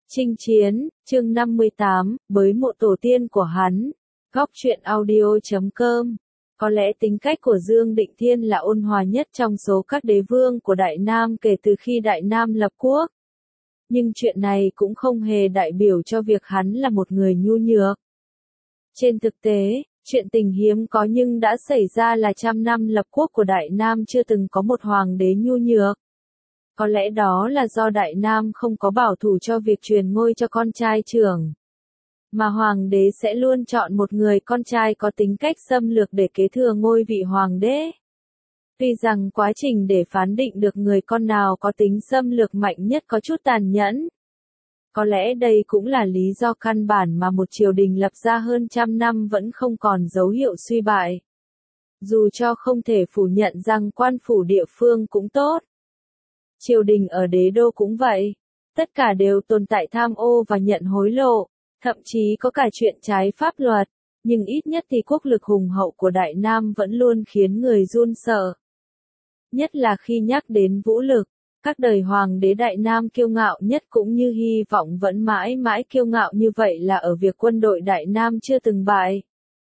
Chinh chiến, chương 58, bới mộ tổ tiên của hắn. Góc truyện audio.com. Có lẽ tính cách của Dương Định Thiên là ôn hòa nhất trong số các đế vương của Đại Nam kể từ khi Đại Nam lập quốc. Nhưng chuyện này cũng không hề đại biểu cho việc hắn là một người nhu nhược. Trên thực tế, chuyện tình hiếm có nhưng đã xảy ra là trăm năm lập quốc của Đại Nam chưa từng có một hoàng đế nhu nhược. Có lẽ đó là do Đại Nam không có bảo thủ cho việc truyền ngôi cho con trai trưởng. Mà hoàng đế sẽ luôn chọn một người con trai có tính cách xâm lược để kế thừa ngôi vị hoàng đế. Tuy rằng quá trình để phán định được người con nào có tính xâm lược mạnh nhất có chút tàn nhẫn. Có lẽ đây cũng là lý do căn bản mà một triều đình lập ra hơn trăm năm vẫn không còn dấu hiệu suy bại. Dù cho không thể phủ nhận rằng quan phủ địa phương cũng tốt. Triều đình ở đế đô cũng vậy. Tất cả đều tồn tại tham ô và nhận hối lộ, thậm chí có cả chuyện trái pháp luật, nhưng ít nhất thì quốc lực hùng hậu của Đại Nam vẫn luôn khiến người run sợ. Nhất là khi nhắc đến vũ lực, các đời hoàng đế Đại Nam kiêu ngạo nhất cũng như hy vọng vẫn mãi mãi kiêu ngạo như vậy là ở việc quân đội Đại Nam chưa từng bại.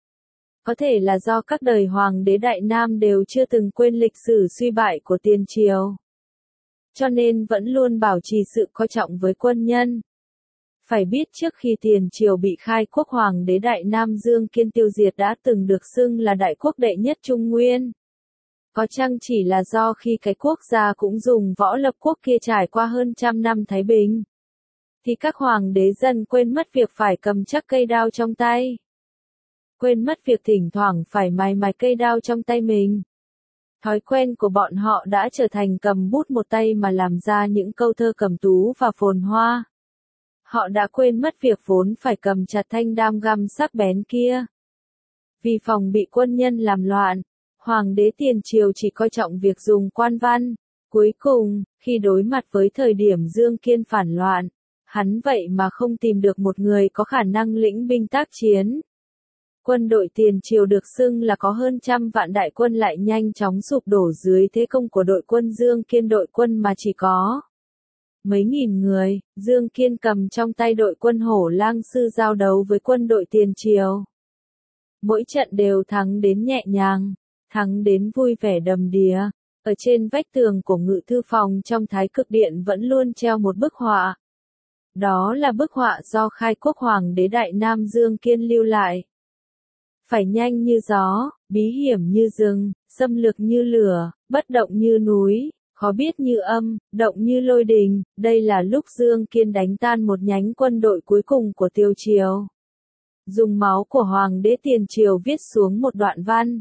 Có thể là do các đời hoàng đế Đại Nam đều chưa từng quên lịch sử suy bại của tiền triều. Cho nên vẫn luôn bảo trì sự coi trọng với quân nhân. Phải biết trước khi tiền triều bị khai quốc hoàng đế Đại Nam Dương Kiên tiêu diệt đã từng được xưng là đại quốc đệ nhất Trung Nguyên. Có chăng chỉ là do khi cái quốc gia cũng dùng võ lập quốc kia trải qua hơn trăm năm thái bình. Thì các hoàng đế dần quên mất việc phải cầm chắc cây đao trong tay. Quên mất việc thỉnh thoảng phải mài cây đao trong tay mình. Thói quen của bọn họ đã trở thành cầm bút một tay mà làm ra những câu thơ cầm tú và phồn hoa. Họ đã quên mất việc vốn phải cầm chặt thanh đam găm sắc bén kia. Vì phòng bị quân nhân làm loạn, hoàng đế tiền triều chỉ coi trọng việc dùng quan văn. Cuối cùng, khi đối mặt với thời điểm Dương Kiên phản loạn, hắn vậy mà không tìm được một người có khả năng lĩnh binh tác chiến. Quân đội tiền triều được xưng là có hơn trăm vạn đại quân lại nhanh chóng sụp đổ dưới thế công của đội quân Dương Kiên. Đội quân mà chỉ có mấy nghìn người, Dương Kiên cầm trong tay đội quân Hổ Lang Sư giao đấu với quân đội tiền triều. Mỗi trận đều thắng đến nhẹ nhàng, thắng đến vui vẻ đầm đìa. Ở trên vách tường của ngự thư phòng trong Thái Cực Điện vẫn luôn treo một bức họa. Đó là bức họa do khai quốc hoàng đế Đại Nam Dương Kiên lưu lại. Phải nhanh như gió, bí hiểm như rừng, xâm lược như lửa, bất động như núi, khó biết như âm, động như lôi đình. Đây là lúc Dương Kiên đánh tan một nhánh quân đội cuối cùng của Tiêu Triều. Dùng máu của hoàng đế tiền triều viết xuống một đoạn văn.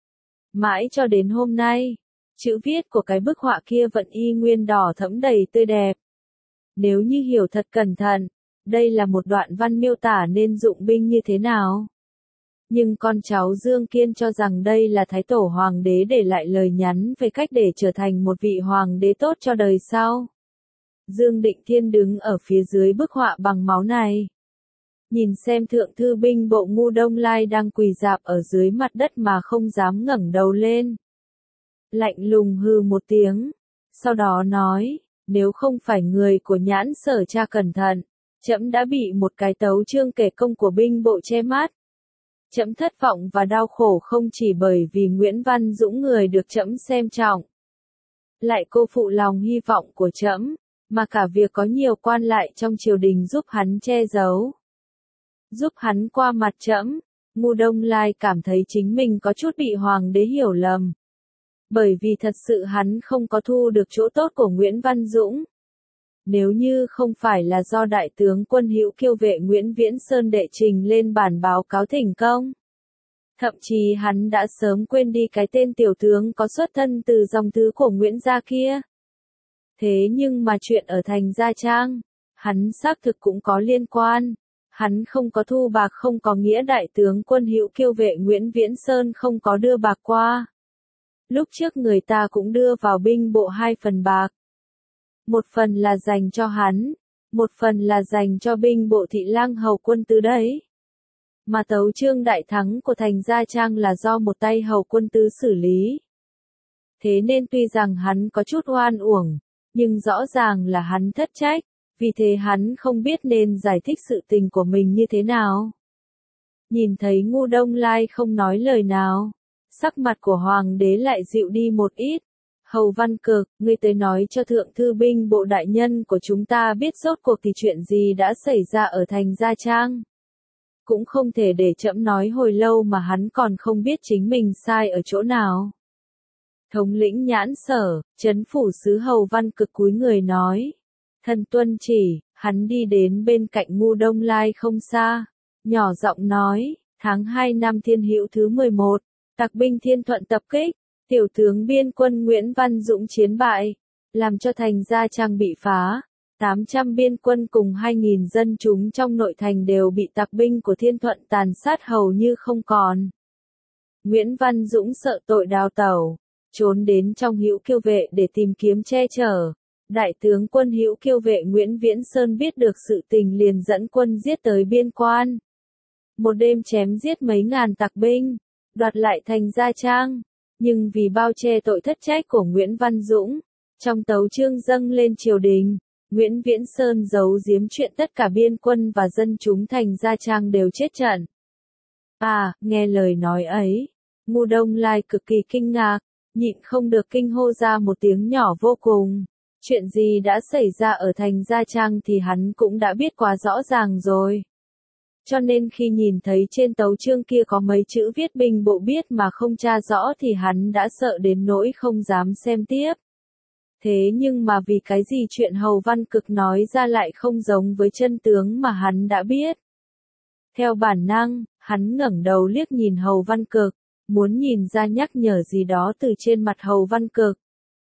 Mãi cho đến hôm nay, chữ viết của cái bức họa kia vẫn y nguyên đỏ thẫm đầy tươi đẹp. Nếu như hiểu thật cẩn thận, đây là một đoạn văn miêu tả nên dụng binh như thế nào. Nhưng con cháu Dương Kiên cho rằng đây là Thái Tổ Hoàng đế để lại lời nhắn về cách để trở thành một vị hoàng đế tốt cho đời sau. Dương Định Thiên đứng ở phía dưới bức họa bằng máu này. Nhìn xem thượng thư binh bộ Ngu Đông Lai đang quỳ rạp ở dưới mặt đất mà không dám ngẩng đầu lên. Lạnh lùng hừ một tiếng. Sau đó nói, nếu không phải người của Nhãn Sở tra cẩn thận, trẫm đã bị một cái tấu chương kể công của binh bộ che mắt. Trẫm thất vọng và đau khổ không chỉ bởi vì Nguyễn Văn Dũng người được trẫm xem trọng, lại cô phụ lòng hy vọng của trẫm, mà cả việc có nhiều quan lại trong triều đình giúp hắn che giấu, giúp hắn qua mặt trẫm. Ngu Đông Lai cảm thấy chính mình có chút bị hoàng đế hiểu lầm, bởi vì thật sự hắn không có thu được chỗ tốt của Nguyễn Văn Dũng. Nếu như không phải là do đại tướng quân Hữu Kiêu Vệ Nguyễn Viễn Sơn đệ trình lên bản báo cáo thỉnh công, thậm chí hắn đã sớm quên đi cái tên tiểu tướng có xuất thân từ dòng tứ của Nguyễn gia kia. Thế nhưng mà chuyện ở thành Gia Trang, hắn xác thực cũng có liên quan. Hắn không có thu bạc không có nghĩa đại tướng quân Hữu Kiêu Vệ Nguyễn Viễn Sơn không có đưa bạc qua. Lúc trước người ta cũng đưa vào binh bộ 2 phần bạc. Một phần là dành cho hắn, một phần là dành cho binh bộ thị lang hầu quân tứ đấy. Mà tấu chương đại thắng của thành Gia Trang là do một tay hầu quân tứ xử lý. Thế nên tuy rằng hắn có chút oan uổng, nhưng rõ ràng là hắn thất trách, vì thế hắn không biết nên giải thích sự tình của mình như thế nào. Nhìn thấy Ngu Đông Lai không nói lời nào, sắc mặt của hoàng đế lại dịu đi một ít. Hầu Văn Cực, ngươi tới nói cho thượng thư binh bộ đại nhân của chúng ta biết rốt cuộc thì chuyện gì đã xảy ra ở thành Gia Trang. Cũng không thể để trẫm nói hồi lâu mà hắn còn không biết chính mình sai ở chỗ nào. Thống lĩnh Nhãn Sở, trấn phủ sứ Hầu Văn Cực cúi người nói. Thần tuân chỉ, hắn đi đến bên cạnh Ngu Đông Lai không xa. Nhỏ giọng nói, tháng 2 năm Thiên Hữu thứ 11, Tặc binh Thiên Thuận tập kích, tiểu tướng biên quân Nguyễn Văn Dũng chiến bại, làm cho thành Gia Trang bị phá. 800 biên quân cùng 2.000 dân chúng trong nội thành đều bị tặc binh của Thiên Thuận tàn sát hầu như không còn. Nguyễn Văn Dũng sợ tội đào tẩu, trốn đến trong Hữu Kiêu vệ để tìm kiếm che chở. Đại tướng quân Hữu Kiêu vệ Nguyễn Viễn Sơn biết được sự tình liền dẫn quân giết tới biên quan. Một đêm chém giết mấy ngàn tặc binh, đoạt lại thành Gia Trang, nhưng vì bao che tội thất trách của Nguyễn Văn Dũng, trong tấu chương dâng lên triều đình, Nguyễn Viễn Sơn giấu giếm chuyện tất cả biên quân và dân chúng thành Gia Trang đều chết trận. Nghe lời nói ấy, Ngu Đông Lai cực kỳ kinh ngạc, nhịn không được kinh hô ra một tiếng nhỏ vô cùng. Chuyện gì đã xảy ra ở thành Gia Trang thì hắn cũng đã biết quá rõ ràng rồi. Cho nên khi nhìn thấy trên tấu chương kia có mấy chữ viết binh bộ biết mà không tra rõ thì hắn đã sợ đến nỗi không dám xem tiếp. Thế nhưng mà vì cái gì chuyện Hầu Văn Cực nói ra lại không giống với chân tướng mà hắn đã biết. Theo bản năng, hắn ngẩng đầu liếc nhìn Hầu Văn Cực, muốn nhìn ra nhắc nhở gì đó từ trên mặt Hầu Văn Cực.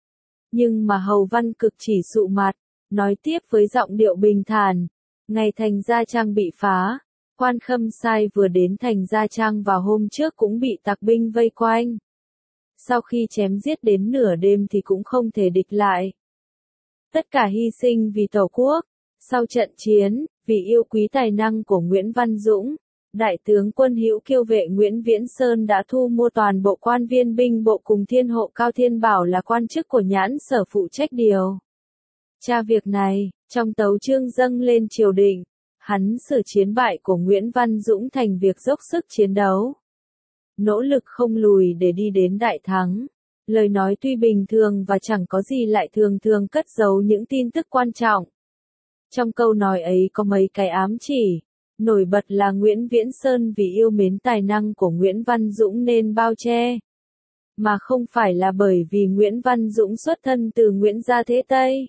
Nhưng mà Hầu Văn Cực chỉ sụ mặt, nói tiếp với giọng điệu bình thản, ngày thành Gia Trang bị phá, Quan Khâm Sai vừa đến thành Gia Trang vào hôm trước cũng bị tặc binh vây quanh. Sau khi chém giết đến nửa đêm thì cũng không thể địch lại. Tất cả hy sinh vì Tổ quốc. Sau trận chiến, vì yêu quý tài năng của Nguyễn Văn Dũng, Đại tướng quân Hữu Kiêu vệ Nguyễn Viễn Sơn đã thu mua toàn bộ quan viên binh bộ cùng Thiên Hộ Cao Thiên Bảo là quan chức của Nhãn Sở phụ trách điều tra việc này, trong tấu chương dâng lên triều đình, hắn xử chiến bại của Nguyễn Văn Dũng thành việc dốc sức chiến đấu. Nỗ lực không lùi để đi đến đại thắng. Lời nói tuy bình thường và chẳng có gì lại thường thường cất giấu những tin tức quan trọng. Trong câu nói ấy có mấy cái ám chỉ. Nổi bật là Nguyễn Viễn Sơn vì yêu mến tài năng của Nguyễn Văn Dũng nên bao che. Mà không phải là bởi vì Nguyễn Văn Dũng xuất thân từ Nguyễn gia thế Tây.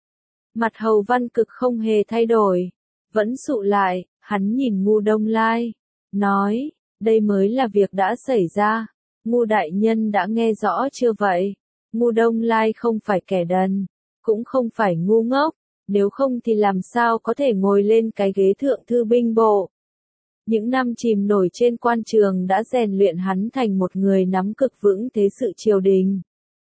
Mặt Hầu Văn Cực không hề thay đổi. Vẫn sụ lại, hắn nhìn Ngu Đông Lai. Nói, đây mới là việc đã xảy ra. Ngu đại nhân đã nghe rõ chưa vậy? Ngu Đông Lai không phải kẻ đần. Cũng không phải ngu ngốc. Nếu không thì làm sao có thể ngồi lên cái ghế thượng thư binh bộ. Những năm chìm nổi trên quan trường đã rèn luyện hắn thành một người nắm cực vững thế sự triều đình.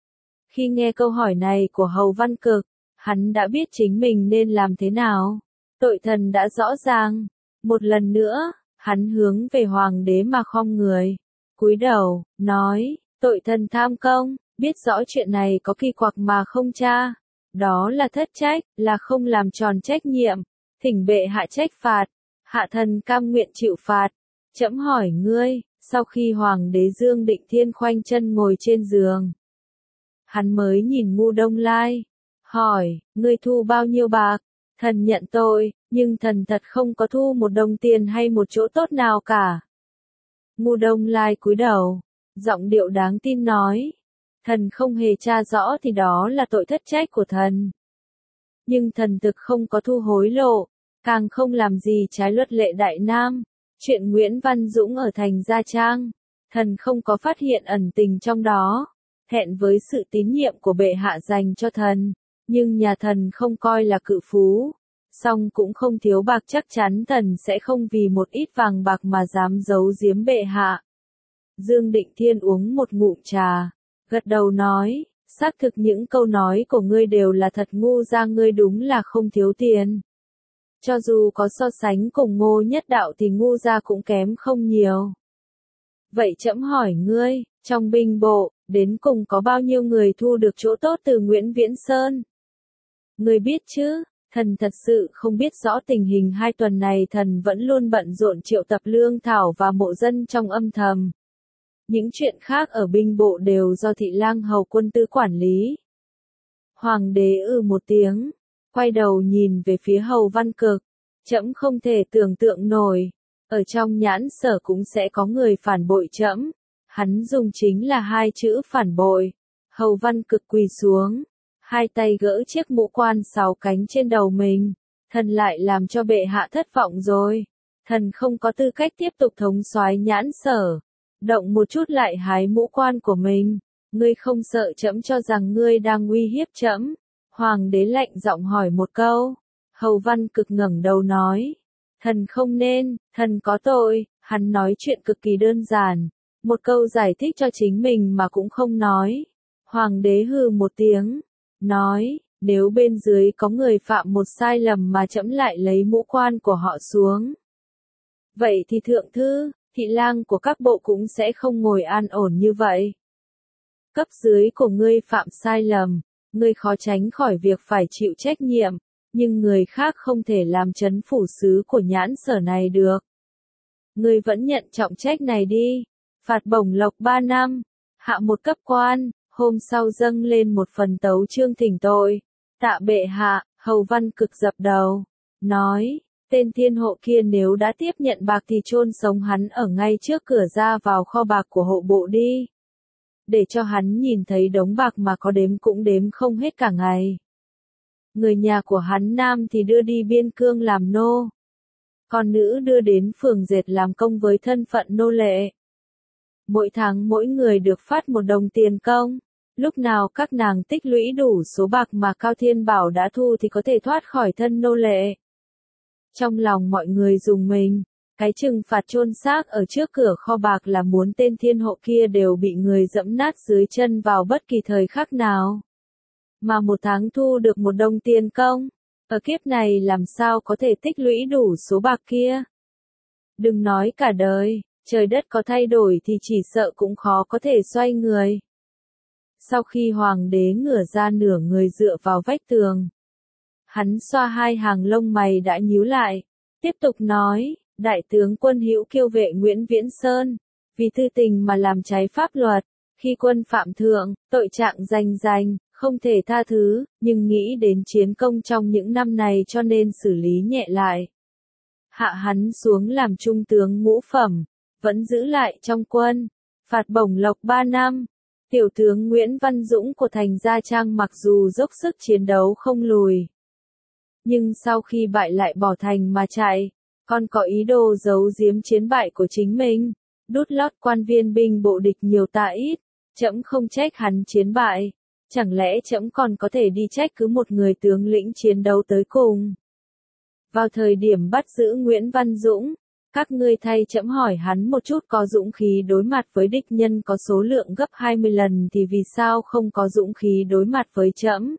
Khi nghe câu hỏi này của Hầu Văn Cực, hắn đã biết chính mình nên làm thế nào. Tội thần đã rõ ràng. Một lần nữa, hắn hướng về hoàng đế mà khom người. Cúi đầu, nói, tội thần tham công, biết rõ chuyện này có kỳ quặc mà không tra. Đó là thất trách, là không làm tròn trách nhiệm. Thỉnh bệ hạ trách phạt. Hạ thần cam nguyện chịu phạt. Trẫm hỏi ngươi, sau khi hoàng đế Dương Định Thiên khoanh chân ngồi trên giường, hắn mới nhìn Ngu Đông Lai. Hỏi, ngươi thu bao nhiêu bạc? Thần nhận tội, nhưng thần thật không có thu một đồng tiền hay một chỗ tốt nào cả. Ngu Đông Lai cúi đầu, giọng điệu đáng tin nói. Thần không hề tra rõ thì đó là tội thất trách của thần. Nhưng thần thực không có thu hối lộ, càng không làm gì trái luật lệ Đại Nam. Chuyện Nguyễn Văn Dũng ở thành Gia Trang, thần không có phát hiện ẩn tình trong đó. Thẹn với sự tín nhiệm của bệ hạ dành cho thần, nhưng nhà thần không coi là cự phú. Song cũng không thiếu bạc, chắc chắn thần sẽ không vì một ít vàng bạc mà dám giấu giếm bệ hạ. Dương Định Thiên uống một ngụm trà, gật đầu nói, xác thực những câu nói của ngươi đều là thật. Ngu gia ngươi đúng là không thiếu tiền. Cho dù có so sánh cùng Ngô Nhất Đạo thì Ngu gia cũng kém không nhiều. Vậy trẫm hỏi ngươi, trong binh bộ, đến cùng có bao nhiêu người thu được chỗ tốt từ Nguyễn Viễn Sơn? Ngươi biết chứ, Thần thật sự không biết rõ tình hình 2 tuần này thần vẫn luôn bận rộn triệu tập lương thảo và mộ dân trong âm thầm. Những chuyện khác ở binh bộ đều do thị lang hầu quân tư quản lý. Hoàng đế một tiếng, quay đầu nhìn về phía Hầu Văn Cực, trẫm không thể tưởng tượng nổi, ở trong nhãn sở cũng sẽ có người phản bội trẫm. Hắn dùng chính là 2 chữ phản bội. Hầu Văn Cực quỳ xuống, 2 tay gỡ chiếc mũ quan 6 cánh trên đầu mình. Thần lại làm cho bệ hạ thất vọng rồi. Thần không có tư cách tiếp tục thống soái nhãn sở. Động một chút lại hái mũ quan của mình. Ngươi không sợ trẫm cho rằng ngươi đang uy hiếp trẫm? Hoàng đế lạnh giọng hỏi một câu. Hầu Văn Cực ngẩng đầu nói. Thần không nên, thần có tội. Hắn nói chuyện cực kỳ đơn giản. Một câu giải thích cho chính mình mà cũng không nói. Hoàng đế hừ một tiếng. Nói, nếu bên dưới có người phạm một sai lầm mà trẫm lại lấy mũ quan của họ xuống. Vậy thì thượng thư, thị lang của các bộ cũng sẽ không ngồi an ổn như vậy. Cấp dưới của ngươi phạm sai lầm, ngươi khó tránh khỏi việc phải chịu trách nhiệm, nhưng người khác không thể làm trấn phủ sứ của nhãn sở này được. Ngươi vẫn nhận trọng trách này đi, phạt bổng lộc 3 năm, hạ một cấp quan, hôm sau dâng lên một phần tấu chương thỉnh tội. Tạ bệ hạ, Hầu Văn Cực dập đầu, nói, tên thiên hộ kia nếu đã tiếp nhận bạc thì chôn sống hắn ở ngay trước cửa ra vào kho bạc của hộ bộ đi. Để cho hắn nhìn thấy đống bạc mà có đếm cũng đếm không hết cả ngày. Người nhà của hắn nam thì đưa đi biên cương làm nô. Còn nữ đưa đến phường dệt làm công với thân phận nô lệ. Mỗi tháng mỗi người được phát 1 đồng tiền công. Lúc nào các nàng tích lũy đủ số bạc mà Cao Thiên Bảo đã thu thì có thể thoát khỏi thân nô lệ. Trong lòng mọi người rùng mình, cái trừng phạt chôn xác ở trước cửa kho bạc là muốn tên thiên hộ kia đều bị người dẫm nát dưới chân vào bất kỳ thời khắc nào. Mà 1 tháng thu được 1 đồng tiền công, ở kiếp này làm sao có thể tích lũy đủ số bạc kia. Đừng nói cả đời, trời đất có thay đổi thì chỉ sợ cũng khó có thể xoay người. Sau khi hoàng đế ngửa ra nửa người dựa vào vách tường, hắn xoa 2 hàng lông mày đã nhíu lại, tiếp tục nói, đại tướng quân Hữu Kiêu vệ Nguyễn Viễn Sơn, vì tư tình mà làm trái pháp luật, khi quân phạm thượng, tội trạng rành, không thể tha thứ, nhưng nghĩ đến chiến công trong những năm này cho nên xử lý nhẹ lại. Hạ hắn xuống làm trung tướng ngũ phẩm, vẫn giữ lại trong quân, phạt bổng lộc 3 năm. Tiểu tướng Nguyễn Văn Dũng của thành Gia Trang mặc dù dốc sức chiến đấu không lùi, nhưng sau khi bại lại bỏ thành mà chạy, còn có ý đồ giấu giếm chiến bại của chính mình, đút lót quan viên binh bộ địch nhiều tà ít, trẫm không trách hắn chiến bại, chẳng lẽ trẫm còn có thể đi trách cứ một người tướng lĩnh chiến đấu tới cùng. Vào thời điểm bắt giữ Nguyễn Văn Dũng, các ngươi thay trẫm hỏi hắn một chút, có dũng khí đối mặt với địch nhân có số lượng gấp 20 lần thì vì sao không có dũng khí đối mặt với trẫm?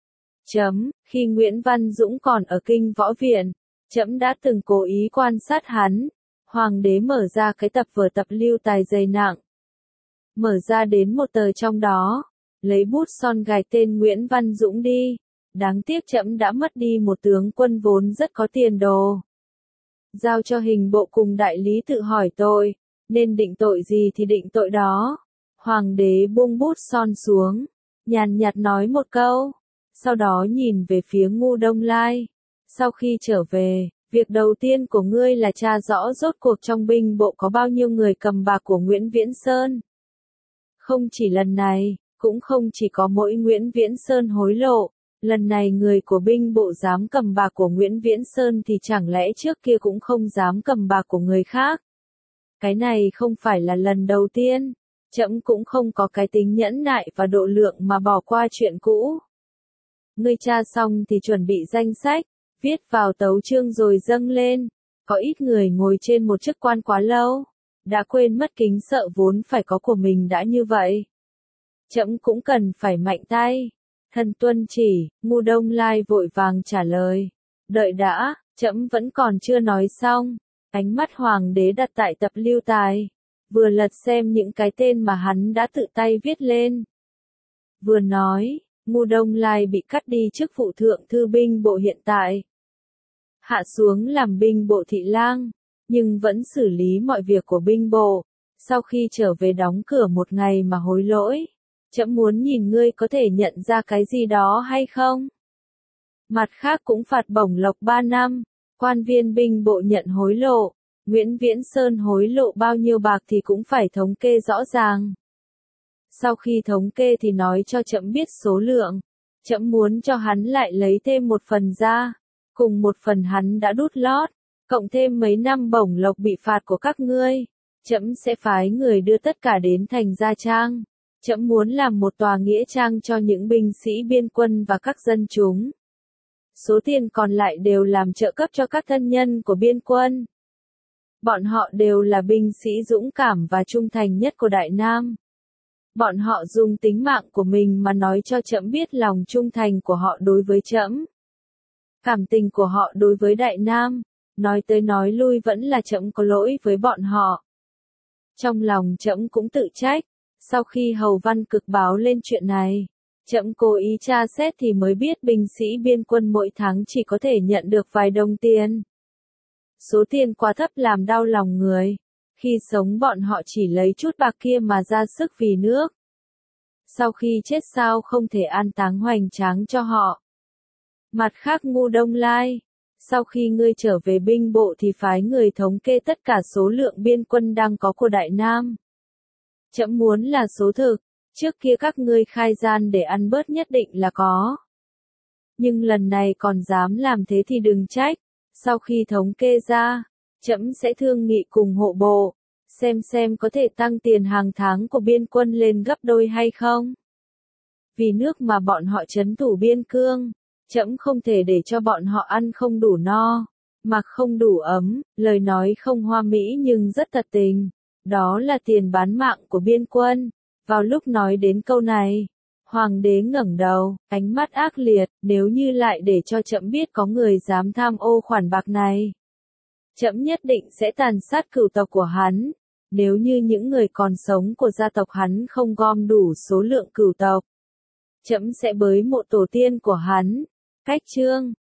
Khi Nguyễn Văn Dũng còn ở Kinh Võ Viện, trẫm đã từng cố ý quan sát hắn. Hoàng đế mở ra cái tập vở tập lưu tài dày nặng. Mở ra đến một tờ trong đó, lấy bút son gài tên Nguyễn Văn Dũng đi. Đáng tiếc trẫm đã mất đi một tướng quân vốn rất có tiền đồ. Giao cho hình bộ cùng đại lý tự hỏi tội, nên định tội gì thì định tội đó. Hoàng đế buông bút son xuống, nhàn nhạt nói một câu, sau đó nhìn về phía Ngu Đông Lai. Sau khi trở về, việc đầu tiên của ngươi là tra rõ rốt cuộc trong binh bộ có bao nhiêu người cầm bạc của Nguyễn Viễn Sơn. Không chỉ lần này, cũng không chỉ có mỗi Nguyễn Viễn Sơn hối lộ. Lần này người của binh bộ dám cầm bạc của Nguyễn Viễn Sơn thì chẳng lẽ trước kia cũng không dám cầm bạc của người khác. Cái này không phải là lần đầu tiên, trẫm cũng không có cái tính nhẫn nại và độ lượng mà bỏ qua chuyện cũ. Ngươi tra xong thì chuẩn bị danh sách, viết vào tấu chương rồi dâng lên. Có ít người ngồi trên một chức quan quá lâu, đã quên mất kính sợ vốn phải có của mình đã như vậy. Trẫm cũng cần phải mạnh tay. Thần tuân chỉ, Ngu Đông Lai vội vàng trả lời. Đợi đã, trẫm vẫn còn chưa nói xong. Ánh mắt hoàng đế đặt tại tập lưu tài, vừa lật xem những cái tên mà hắn đã tự tay viết lên. Vừa nói, Ngô Đông Lai bị cắt đi chức vụ thượng thư binh bộ hiện tại. Hạ xuống làm binh bộ thị lang, nhưng vẫn xử lý mọi việc của binh bộ. Sau khi trở về đóng cửa một ngày mà hối lỗi. Trẫm muốn nhìn ngươi có thể nhận ra cái gì đó hay không? Mặt khác cũng phạt bổng lộc 3 năm, quan viên binh bộ nhận hối lộ, Nguyễn Viễn Sơn hối lộ bao nhiêu bạc thì cũng phải thống kê rõ ràng. Sau khi thống kê thì nói cho trẫm biết số lượng, trẫm muốn cho hắn lại lấy thêm một phần ra, cùng một phần hắn đã đút lót, cộng thêm mấy năm bổng lộc bị phạt của các ngươi, trẫm sẽ phái người đưa tất cả đến thành Gia Trang. Trẫm muốn làm một tòa nghĩa trang cho những binh sĩ biên quân và các dân chúng. Số tiền còn lại đều làm trợ cấp cho các thân nhân của biên quân. Bọn họ đều là binh sĩ dũng cảm và trung thành nhất của Đại Nam. Bọn họ dùng tính mạng của mình mà nói cho trẫm biết lòng trung thành của họ đối với trẫm. Cảm tình của họ đối với Đại Nam, nói tới nói lui vẫn là trẫm có lỗi với bọn họ. Trong lòng trẫm cũng tự trách. Sau khi Hầu Văn Cực báo lên chuyện này, trẫm cố ý tra xét thì mới biết binh sĩ biên quân mỗi tháng chỉ có thể nhận được vài đồng tiền. Số tiền quá thấp làm đau lòng người. Khi sống bọn họ chỉ lấy chút bạc kia mà ra sức vì nước. Sau khi chết sao không thể an táng hoành tráng cho họ. Mặt khác Ngô Đông Lai, sau khi ngươi trở về binh bộ thì phái người thống kê tất cả số lượng biên quân đang có của Đại Nam. Trẫm muốn là số thực, trước kia các ngươi khai gian để ăn bớt nhất định là có. Nhưng lần này còn dám làm thế thì đừng trách, sau khi thống kê ra, trẫm sẽ thương nghị cùng hộ bộ, xem có thể tăng tiền hàng tháng của biên quân lên gấp đôi hay không. Vì nước mà bọn họ trấn thủ biên cương, trẫm không thể để cho bọn họ ăn không đủ no, mặc không đủ ấm, lời nói không hoa mỹ nhưng rất thật tình. Đó là tiền bán mạng của biên quân. Vào lúc nói đến câu này, hoàng đế ngẩng đầu, ánh mắt ác liệt, nếu như lại để cho trẫm biết có người dám tham ô khoản bạc này. Trẫm nhất định sẽ tàn sát cửu tộc của hắn, nếu như những người còn sống của gia tộc hắn không gom đủ số lượng cửu tộc. Trẫm sẽ bới mộ tổ tiên của hắn. Cách chương